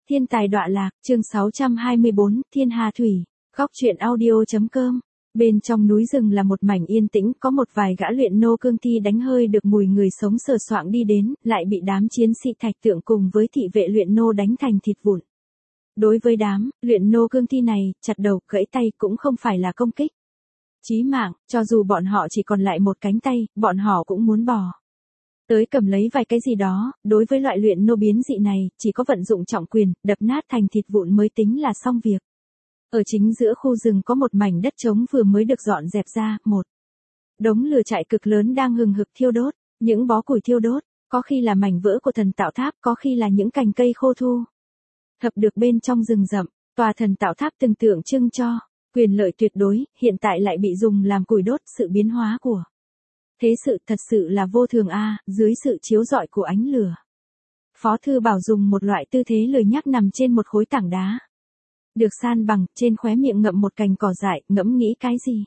Thiên tài đọa lạc, chương 624, Thiên Hà Thủy, góc truyện audio.com. Bên trong núi rừng là một mảnh yên tĩnh, có một vài gã luyện nô cương thi đánh hơi được mùi người sống sờ soạng đi đến, lại bị đám chiến sĩ thạch tượng cùng với thị vệ luyện nô đánh thành thịt vụn. Đối với đám luyện nô cương thi này, chặt đầu, gãy tay cũng không phải là công kích chí mạng, cho dù bọn họ chỉ còn lại một cánh tay, bọn họ cũng muốn bỏ tới cầm lấy vài cái gì đó. Đối với loại luyện nô biến dị này, chỉ có vận dụng trọng quyền, đập nát thành thịt vụn mới tính là xong việc. Ở chính giữa khu rừng có một mảnh đất trống vừa mới được dọn dẹp ra, một đống lửa trại cực lớn đang hừng hực thiêu đốt, những bó củi thiêu đốt, có khi là mảnh vỡ của thần tạo tháp, có khi là những cành cây khô thu thập được bên trong rừng rậm. Tòa thần tạo tháp từng tượng trưng cho quyền lợi tuyệt đối, hiện tại lại bị dùng làm củi đốt. Sự biến hóa của thế sự thật sự là vô thường a. Dưới sự chiếu rọi của ánh lửa, Phó Thư Bảo dùng một loại tư thế lười nhác nằm trên một khối tảng đá được san bằng, trên khóe miệng ngậm một cành cỏ dại, ngẫm nghĩ cái gì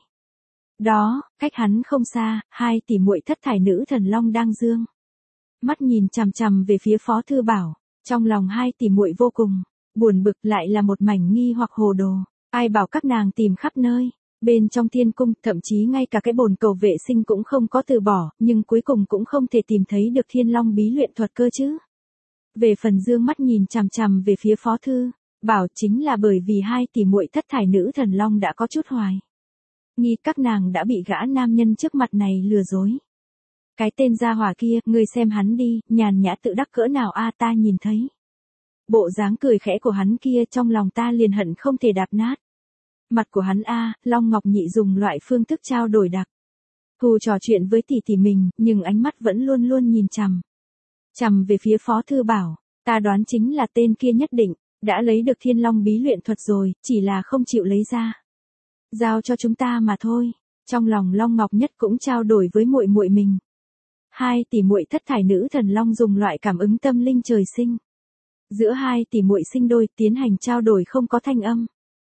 đó. Cách hắn không xa, hai tỷ muội thất thải nữ thần long đang dương mắt nhìn chằm chằm về phía Phó Thư Bảo. Trong lòng hai tỷ muội vô cùng buồn bực, lại là một mảnh nghi hoặc hồ đồ. Ai bảo các nàng tìm khắp nơi bên trong thiên cung, thậm chí ngay cả cái bồn cầu vệ sinh cũng không có từ bỏ, nhưng cuối cùng cũng không thể tìm thấy được Thiên Long bí luyện thuật cơ chứ. Về phần dương mắt nhìn chằm chằm về phía Phó Thư Bảo, chính là bởi vì hai tỷ muội thất thải nữ thần long đã có chút hoài nghi các nàng đã bị gã nam nhân trước mặt này lừa dối. Cái tên gia hỏa kia, ngươi xem hắn đi, nhàn nhã tự đắc cỡ nào a. Ta nhìn thấy bộ dáng cười khẽ của hắn kia, trong lòng ta liền hận không thể đạp nát mặt của hắn a. Long Ngọc Nhị dùng loại phương thức trao đổi đặc thù trò chuyện với tỷ tỷ mình, nhưng ánh mắt vẫn luôn luôn nhìn chằm chằm về phía Phó Thư Bảo. Ta đoán chính là tên kia nhất định đã lấy được Thiên Long bí luyện thuật rồi, chỉ là không chịu lấy ra giao cho chúng ta mà thôi. Trong lòng Long Ngọc Nhất cũng trao đổi với muội muội mình. Hai tỷ muội thất thải nữ thần long dùng loại cảm ứng tâm linh trời sinh giữa hai tỷ muội sinh đôi, tiến hành trao đổi không có thanh âm.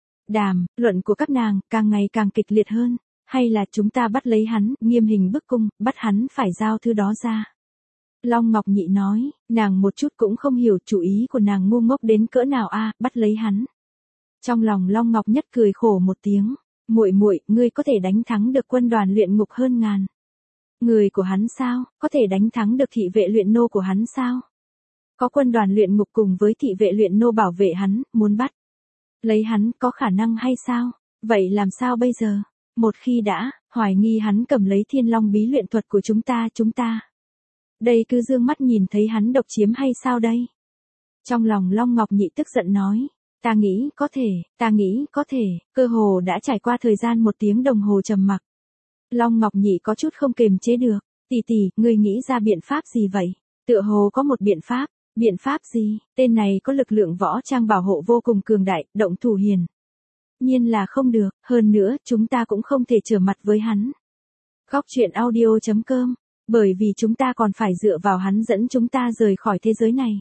Luận của các nàng càng ngày càng kịch liệt hơn. Hay là chúng ta bắt lấy hắn, nghiêm hình bức cung, bắt hắn phải giao thứ đó ra. Long Ngọc Nhị nói, nàng một chút cũng không hiểu chủ ý của nàng ngu ngốc đến cỡ nào a. Bắt lấy hắn. Trong lòng Long Ngọc Nhất cười khổ một tiếng. Muội muội, ngươi có thể đánh thắng được quân đoàn luyện ngục hơn ngàn người của hắn sao? Có thể đánh thắng được thị vệ luyện nô của hắn sao? Có quân đoàn luyện ngục cùng với thị vệ luyện nô bảo vệ hắn, muốn bắt lấy hắn có khả năng hay sao? Vậy làm sao bây giờ? Một khi đã hoài nghi hắn cầm lấy Thiên Long bí luyện thuật của chúng ta đây cứ dương mắt nhìn thấy hắn độc chiếm hay sao đây? Trong lòng Long Ngọc Nhị tức giận nói, ta nghĩ có thể. Cơ hồ đã trải qua thời gian 1 tiếng đồng hồ trầm mặc. Long Ngọc Nhị có chút không kềm chế được. Tỷ tỷ, ngươi nghĩ ra biện pháp gì vậy? Tựa hồ có một biện pháp. Biện pháp gì? Tên này có lực lượng võ trang bảo hộ vô cùng cường đại, động thủ hiển nhiên là không được. Hơn nữa, chúng ta cũng không thể trở mặt với hắn. Góc truyện audio.com. Bởi vì chúng ta còn phải dựa vào hắn dẫn chúng ta rời khỏi thế giới này.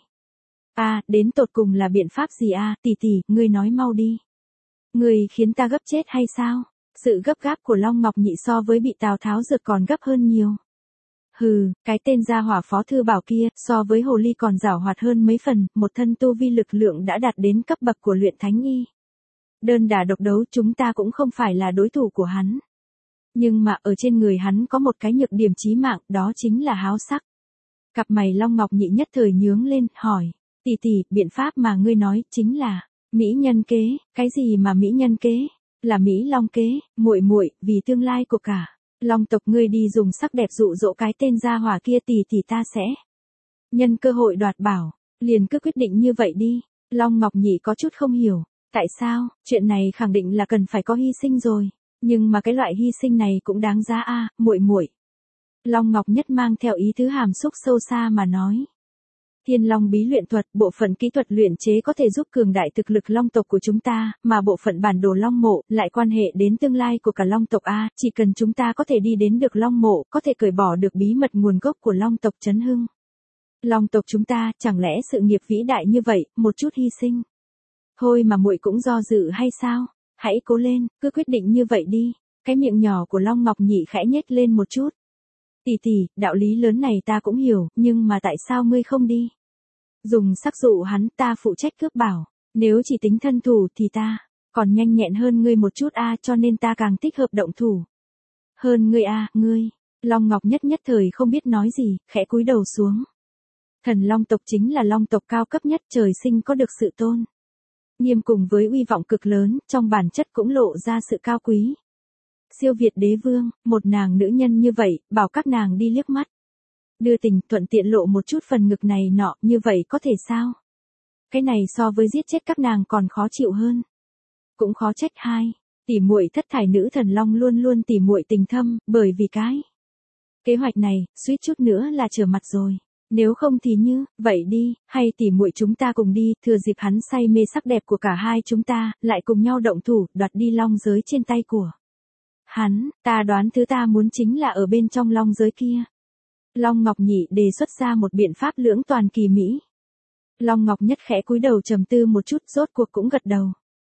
Đến tột cùng là biện pháp gì a? Tỷ tỷ, ngươi nói mau đi. Ngươi khiến ta gấp chết hay sao? Sự gấp gáp của Long Ngọc Nhị so với bị Tào Tháo rượt còn gấp hơn nhiều. Hừ, cái tên gia hỏa Phó Thư Bảo kia, so với hồ ly còn giảo hoạt hơn mấy phần, một thân tu vi lực lượng đã đạt đến cấp bậc của luyện thánh y. Đơn đả độc đấu chúng ta cũng không phải là đối thủ của hắn. Nhưng mà ở trên người hắn có một cái nhược điểm chí mạng, đó chính là háo sắc. Cặp mày Long Ngọc Nhị nhất thời nhướng lên, hỏi, tỷ tỷ, biện pháp mà ngươi nói chính là mỹ nhân kế. Cái gì mà mỹ nhân kế? Là Mỹ Long kế. Muội muội, vì tương lai của cả Long tộc ngươi đi dùng sắc đẹp dụ dỗ cái tên gia hỏa kia, tỷ tỷ ta sẽ nhân cơ hội đoạt bảo. Liền cứ quyết định như vậy đi. Long Ngọc Nhị có chút không hiểu. Tại sao? Chuyện này khẳng định là cần phải có hy sinh rồi. Nhưng mà cái loại hy sinh này cũng đáng giá a, muội muội. Long Ngọc Nhất mang theo ý tứ hàm xúc sâu xa mà nói. Thiên Long bí luyện thuật, bộ phận kỹ thuật luyện chế có thể giúp cường đại thực lực Long tộc của chúng ta, mà bộ phận bản đồ Long mộ lại quan hệ đến tương lai của cả Long tộc a. Chỉ cần chúng ta có thể đi đến được Long mộ, có thể cởi bỏ được bí mật nguồn gốc của Long tộc chấn hưng. Long tộc chúng ta, chẳng lẽ sự nghiệp vĩ đại như vậy, một chút hy sinh thôi mà muội cũng do dự hay sao? Hãy cố lên, cứ quyết định như vậy đi. Cái miệng nhỏ của Long Ngọc Nhị khẽ nhếch lên một chút. Tỷ tỷ, đạo lý lớn này ta cũng hiểu, nhưng mà tại sao ngươi không đi Dùng sắc dụ hắn, ta phụ trách cướp bảo, nếu chỉ tính thân thủ thì ta còn nhanh nhẹn hơn ngươi một chút cho nên ta càng thích hợp động thủ. Hơn ngươi ngươi. Long Ngọc Nhất nhất thời không biết nói gì, khẽ cúi đầu xuống. Thần Long tộc chính là Long tộc cao cấp nhất, trời sinh có được sự tôn nghiêm cùng với uy vọng cực lớn, trong bản chất cũng lộ ra sự cao quý. Siêu Việt đế vương, một nàng nữ nhân như vậy, bảo các nàng đi liếc mắt đưa tình, thuận tiện lộ một chút phần ngực này nọ, như vậy có thể sao? Cái này so với giết chết các nàng còn khó chịu hơn. Cũng khó trách hai tỷ muội thất thải nữ thần long luôn luôn tỷ muội tình thâm, bởi vì cái kế hoạch này, suýt chút nữa là trở mặt rồi. Nếu không thì như, vậy đi, hay tỷ muội chúng ta cùng đi, thừa dịp hắn say mê sắc đẹp của cả hai chúng ta, lại cùng nhau động thủ, đoạt đi long giới trên tay của hắn, ta đoán thứ ta muốn chính là ở bên trong long giới kia. Long Ngọc Nhị đề xuất ra một biện pháp lưỡng toàn kỳ mỹ. Long Ngọc Nhất khẽ cúi đầu trầm tư một chút, rốt cuộc cũng gật đầu.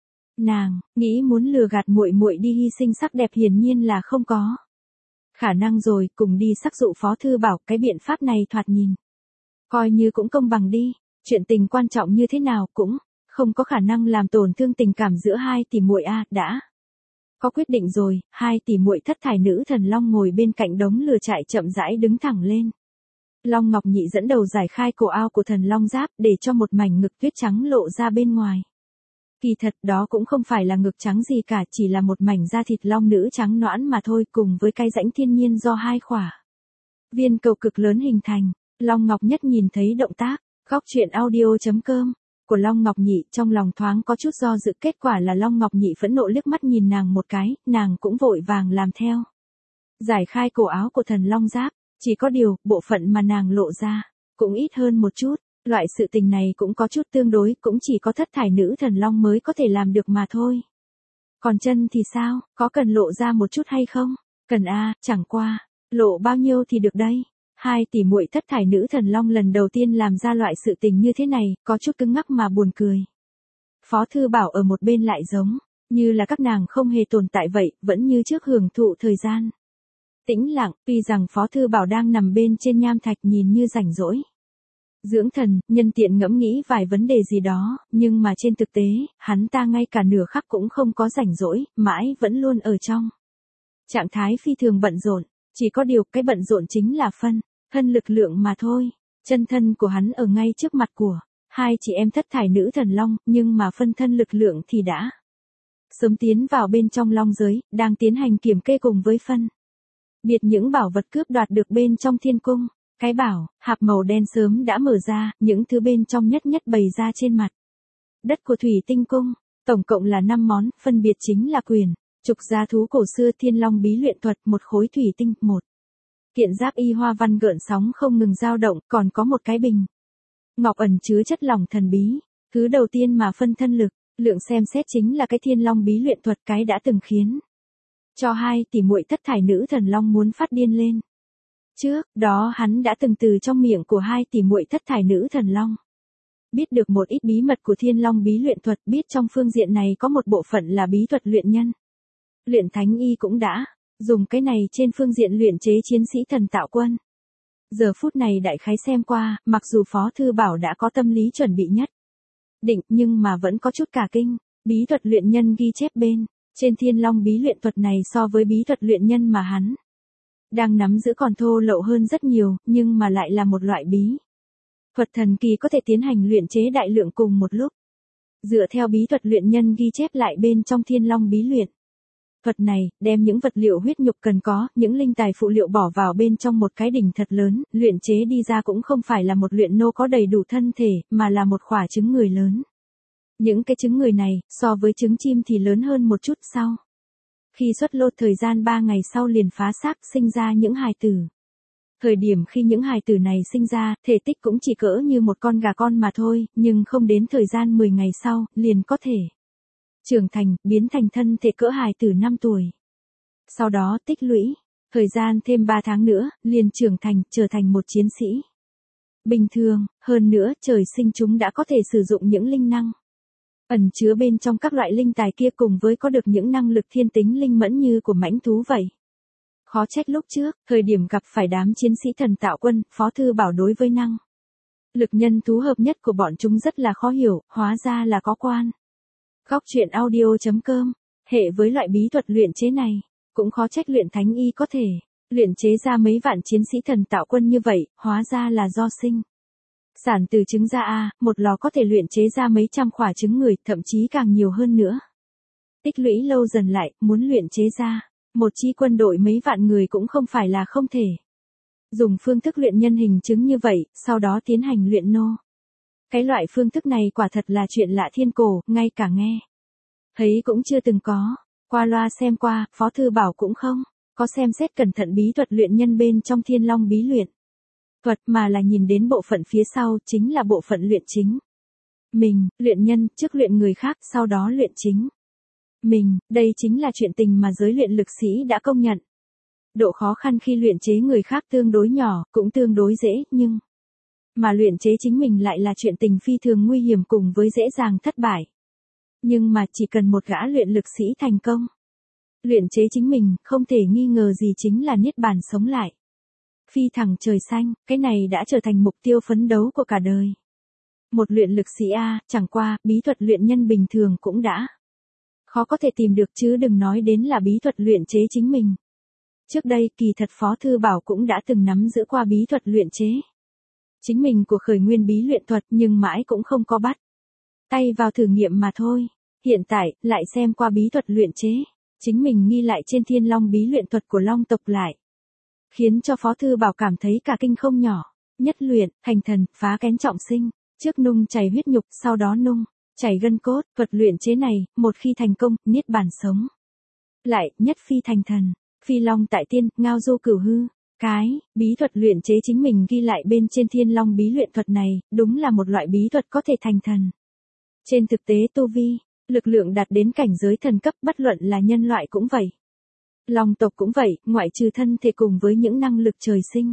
Nàng nghĩ muốn lừa gạt muội muội đi hy sinh sắc đẹp hiển nhiên là không có khả năng rồi, cùng đi sắc dụ Phó Thư Bảo, cái biện pháp này thoạt nhìn coi như cũng công bằng đi, chuyện tình quan trọng như thế nào cũng không có khả năng làm tổn thương tình cảm giữa hai tỷ muội đã có quyết định rồi. Hai tỷ muội thất thải nữ thần long ngồi bên cạnh đống lửa trại chậm rãi đứng thẳng lên. Long Ngọc Nhị dẫn đầu giải khai cổ áo của thần long giáp, để cho một mảnh ngực tuyết trắng lộ ra bên ngoài. Kỳ thật đó cũng không phải là ngực trắng gì cả, chỉ là một mảnh da thịt long nữ trắng nõn mà thôi, cùng với cái rãnh thiên nhiên do hai khỏa viên cầu cực lớn hình thành. Long Ngọc Nhất nhìn thấy động tác góc truyện audio.com của Long Ngọc Nhị, trong lòng thoáng có chút do dự, kết quả là Long Ngọc Nhị phẫn nộ liếc mắt nhìn nàng một cái, nàng cũng vội vàng làm theo. Giải khai cổ áo của thần long giáp, chỉ có điều, bộ phận mà nàng lộ ra cũng ít hơn một chút. Loại sự tình này cũng có chút tương đối, cũng chỉ có thất thải nữ thần long mới có thể làm được mà thôi. Còn chân thì sao, có cần lộ ra một chút hay không? Cần chẳng qua, lộ bao nhiêu thì được đây? Hai tỷ muội thất thải nữ thần long lần đầu tiên làm ra loại sự tình như thế này, có chút cứng ngắc mà buồn cười. Phó Thư Bảo ở một bên lại giống như là các nàng không hề tồn tại vậy, vẫn như trước hưởng thụ thời gian tĩnh lặng, tuy rằng Phó Thư Bảo đang nằm bên trên nham thạch nhìn như rảnh rỗi dưỡng thần, nhân tiện ngẫm nghĩ vài vấn đề gì đó, nhưng mà trên thực tế, hắn ta ngay cả nửa khắc cũng không có rảnh rỗi, mãi vẫn luôn ở trong trạng thái phi thường bận rộn. Chỉ có điều, cái bận rộn chính là phân thân lực lượng mà thôi. Chân thân của hắn ở ngay trước mặt của hai chị em thất thải nữ thần long, nhưng mà phân thân lực lượng thì đã sớm tiến vào bên trong long giới, đang tiến hành kiểm kê cùng với phân biệt những bảo vật cướp đoạt được bên trong thiên cung. Cái bảo hạp màu đen sớm đã mở ra, những thứ bên trong nhất nhất bày ra trên mặt đất của Thủy Tinh Cung. Tổng cộng là 5 món, phân biệt chính là quyền trục gia thú cổ xưa, thiên long bí luyện thuật, một khối thủy tinh, một kiện giáp y hoa văn gợn sóng không ngừng dao động, còn có một cái bình ngọc ẩn chứa chất lỏng thần bí. Thứ đầu tiên mà phân thân lực lượng xem xét chính là cái thiên long bí luyện thuật, cái đã từng khiến cho hai tỷ muội thất thải nữ thần long muốn phát điên lên. Trước đó hắn đã từng từ trong miệng của hai tỷ muội thất thải nữ thần long biết được một ít bí mật của thiên long bí luyện thuật, biết trong phương diện này có một bộ phận là bí thuật luyện nhân. Luyện thánh y cũng đã dùng cái này trên phương diện luyện chế chiến sĩ thần tạo quân. Giờ phút này đại khái xem qua, mặc dù Phó Thư Bảo đã có tâm lý chuẩn bị nhất định, nhưng mà vẫn có chút cả kinh. Bí thuật luyện nhân ghi chép bên trên thiên long bí luyện thuật này so với bí thuật luyện nhân mà hắn đang nắm giữ còn thô lậu hơn rất nhiều, nhưng mà lại là một loại bí thuật thần kỳ, có thể tiến hành luyện chế đại lượng cùng một lúc. Dựa theo bí thuật luyện nhân ghi chép lại bên trong thiên long bí luyện thuật này, đem những vật liệu huyết nhục cần có, những linh tài phụ liệu bỏ vào bên trong một cái đỉnh thật lớn, luyện chế đi ra cũng không phải là một luyện nô có đầy đủ thân thể, mà là một quả trứng người lớn. Những cái trứng người này, so với trứng chim thì lớn hơn một chút. Sau khi xuất lô, thời gian 3 ngày sau liền phá xác, sinh ra những hài tử. Thời điểm khi những hài tử này sinh ra, thể tích cũng chỉ cỡ như một con gà con mà thôi, nhưng không đến thời gian 10 ngày sau, liền có thể trưởng thành, biến thành thân thể cỡ hài tử 5 tuổi. Sau đó tích lũy, thời gian thêm 3 tháng nữa, liền trưởng thành, trở thành một chiến sĩ bình thường. Hơn nữa, trời sinh chúng đã có thể sử dụng những linh năng ẩn chứa bên trong các loại linh tài kia, cùng với có được những năng lực thiên tính linh mẫn như của mãnh thú vậy. Khó trách lúc trước, thời điểm gặp phải đám chiến sĩ thần tạo quân, Phó Thư Bảo đối với năng Lực nhân thú hợp nhất của bọn chúng rất là khó hiểu, hóa ra là có quan. Góc truyện audio.com, hệ với loại bí thuật luyện chế này, cũng khó trách luyện thánh y có thể luyện chế ra mấy vạn chiến sĩ thần tạo quân như vậy, hóa ra là do sinh sản từ trứng ra a, một lò có thể luyện chế ra mấy trăm quả trứng người, thậm chí càng nhiều hơn nữa. Tích lũy lâu dần lại, muốn luyện chế ra một chi quân đội mấy vạn người cũng không phải là không thể. Dùng phương thức luyện nhân hình trứng như vậy, sau đó tiến hành luyện nô. Cái loại phương thức này quả thật là chuyện lạ thiên cổ, ngay cả nghe thấy cũng chưa từng có. Qua loa xem qua, Phó Thư Bảo cũng không có xem xét cẩn thận bí thuật luyện nhân bên trong Thiên Long bí luyện thuật, mà là nhìn đến bộ phận phía sau, chính là bộ phận luyện chính mình, luyện nhân, trước luyện người khác, sau đó luyện chính mình, đây chính là chuyện tình mà giới luyện lực sĩ đã công nhận. Độ khó khăn khi luyện chế người khác tương đối nhỏ, cũng tương đối dễ, nhưng mà luyện chế chính mình lại là chuyện tình phi thường nguy hiểm cùng với dễ dàng thất bại. Nhưng mà chỉ cần một gã luyện lực sĩ thành công luyện chế chính mình, không thể nghi ngờ gì chính là niết bàn sống lại. Phi thẳng trời xanh, cái này đã trở thành mục tiêu phấn đấu của cả đời. Một luyện lực sĩ A, chẳng qua, bí thuật luyện nhân bình thường cũng đã khó có thể tìm được chứ đừng nói đến là bí thuật luyện chế chính mình. Trước đây, kỳ thật Phó Thư Bảo cũng đã từng nắm giữ qua bí thuật luyện chế chính mình của khởi nguyên bí luyện thuật, nhưng mãi cũng không có bắt tay vào thử nghiệm mà thôi. Hiện tại, lại xem qua bí thuật luyện chế chính mình nghi lại trên Thiên Long bí luyện thuật của Long tộc lại khiến cho Phó Thư Bảo cảm thấy cả kinh không nhỏ. Nhất luyện, thành thần, phá kén trọng sinh, trước nung chảy huyết nhục, sau đó nung chảy gân cốt. Thuật luyện chế này, một khi thành công, niết bàn sống lại, nhất phi thành thần, phi long tại tiên, ngao du cửu hư. Cái bí thuật luyện chế chính mình ghi lại bên trên Thiên Long bí luyện thuật này, đúng là một loại bí thuật có thể thành thần. Trên thực tế tu vi, lực lượng đạt đến cảnh giới thần cấp, bất luận là nhân loại cũng vậy. Long tộc cũng vậy, ngoại trừ thân thể cùng với những năng lực trời sinh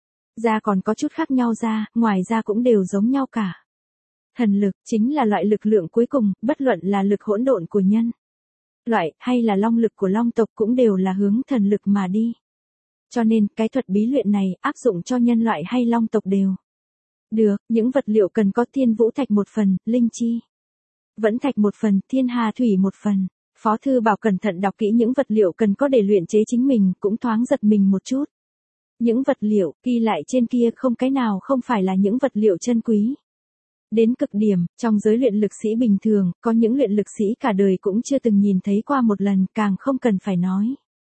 ra còn có chút khác nhau ra, ngoài ra cũng đều giống nhau cả. Thần lực chính là loại lực lượng cuối cùng, bất luận là lực hỗn độn của nhân loại hay là long lực của long tộc cũng đều là hướng thần lực mà đi. Cho nên, cái thuật bí luyện này áp dụng cho nhân loại hay long tộc đều được. Những vật liệu cần có thiên vũ thạch một phần, linh chi vẫn thạch một phần, thiên hà thủy một phần. Phó Thư Bảo cẩn thận đọc kỹ những vật liệu cần có để luyện chế chính mình, cũng thoáng giật mình một chút. Những vật liệu ghi lại trên kia không cái nào không phải là những vật liệu chân quý đến cực điểm. Trong giới luyện lực sĩ bình thường, có những luyện lực sĩ cả đời cũng chưa từng nhìn thấy qua một lần, càng không cần phải nói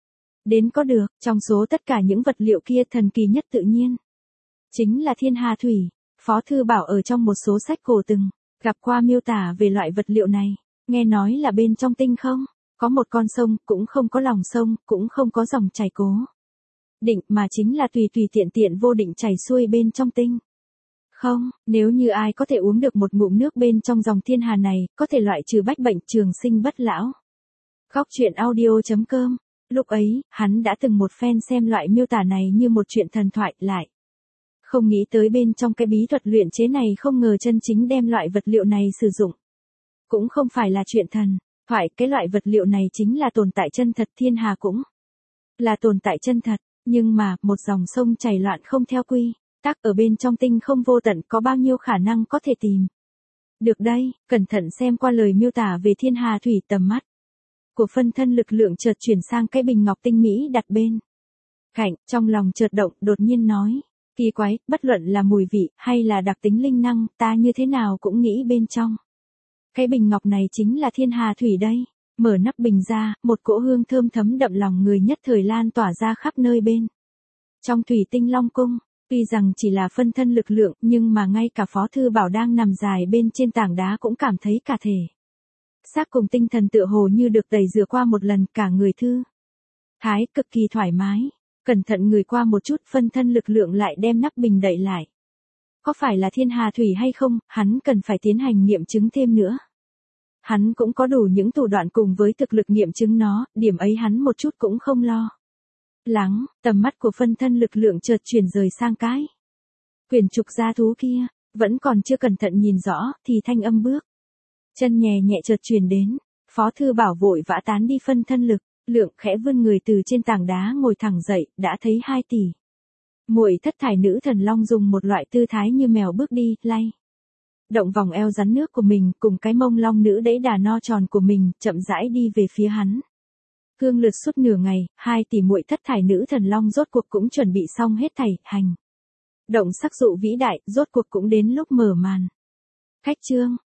đến có được. Trong số tất cả những vật liệu kia, thần kỳ nhất tự nhiên chính là thiên hà thủy. Phó Thư Bảo ở trong một số sách cổ từng gặp qua miêu tả về loại vật liệu này. Nghe nói là bên trong tinh không có một con sông, cũng không có lòng sông, cũng không có dòng chảy cố định, mà chính là tùy tiện tiện vô định chảy xuôi bên trong tinh không. Nếu như ai có thể uống được một ngụm nước bên trong dòng thiên hà này, có thể loại trừ bách bệnh, trường sinh bất lão. Góc truyện audio.com. Lúc ấy, hắn đã từng một phen xem loại miêu tả này như một chuyện thần thoại, lại không nghĩ tới bên trong cái bí thuật luyện chế này không ngờ chân chính đem loại vật liệu này sử dụng. Cũng không phải là chuyện thần thoại, cái loại vật liệu này chính là tồn tại chân thật, thiên hà cũng là tồn tại chân thật. Nhưng mà, một dòng sông chảy loạn không theo quy tắc ở bên trong tinh không vô tận, có bao nhiêu khả năng có thể tìm được đây. Cẩn thận xem qua lời miêu tả về thiên hà thủy, tầm mắt của phân thân lực lượng chợt chuyển sang cái bình ngọc tinh mỹ đặt bên cạnh, trong lòng chợt động, đột nhiên nói, kỳ quái, bất luận là mùi vị hay là đặc tính linh năng, ta như thế nào cũng nghĩ bên trong cái bình ngọc này chính là thiên hà thủy đây. Mở nắp bình ra, một cỗ hương thơm thấm đậm lòng người nhất thời lan tỏa ra khắp nơi bên trong thủy tinh long cung. Tuy rằng chỉ là phân thân lực lượng, nhưng mà ngay cả Phó Thư Bảo đang nằm dài bên trên tảng đá cũng cảm thấy cả thể xác cùng tinh thần tựa hồ như được tẩy rửa qua một lần, cả người thư thái, cực kỳ thoải mái. Cẩn thận người qua một chút, phân thân lực lượng lại đem nắp bình đậy lại. Có phải là thiên hà thủy hay không, hắn cần phải tiến hành nghiệm chứng thêm nữa. Hắn cũng có đủ những thủ đoạn cùng với thực lực nghiệm chứng nó, điểm ấy hắn một chút cũng không lo lắng. Tầm mắt của phân thân lực lượng chợt chuyển rời sang cái quyển trục gia thú kia, vẫn còn chưa cẩn thận nhìn rõ, thì thanh âm bước chân nhẹ nhẹ chợt truyền đến. Phó Thư Bảo vội vã tán đi phân thân lực lượng, khẽ vươn người từ trên tảng đá ngồi thẳng dậy, đã thấy 2 tỷ Muội thất thải nữ thần long dùng một loại tư thái như mèo bước đi, lay động vòng eo rắn nước của mình, cùng cái mông long nữ đẫy đà no tròn của mình, chậm rãi đi về phía hắn. Cương lượt suốt nửa ngày, hai tỷ muội thất thải nữ thần long rốt cuộc cũng chuẩn bị xong hết thảy, hành động sắc dụ vĩ đại, rốt cuộc cũng đến lúc mở màn. Khách trương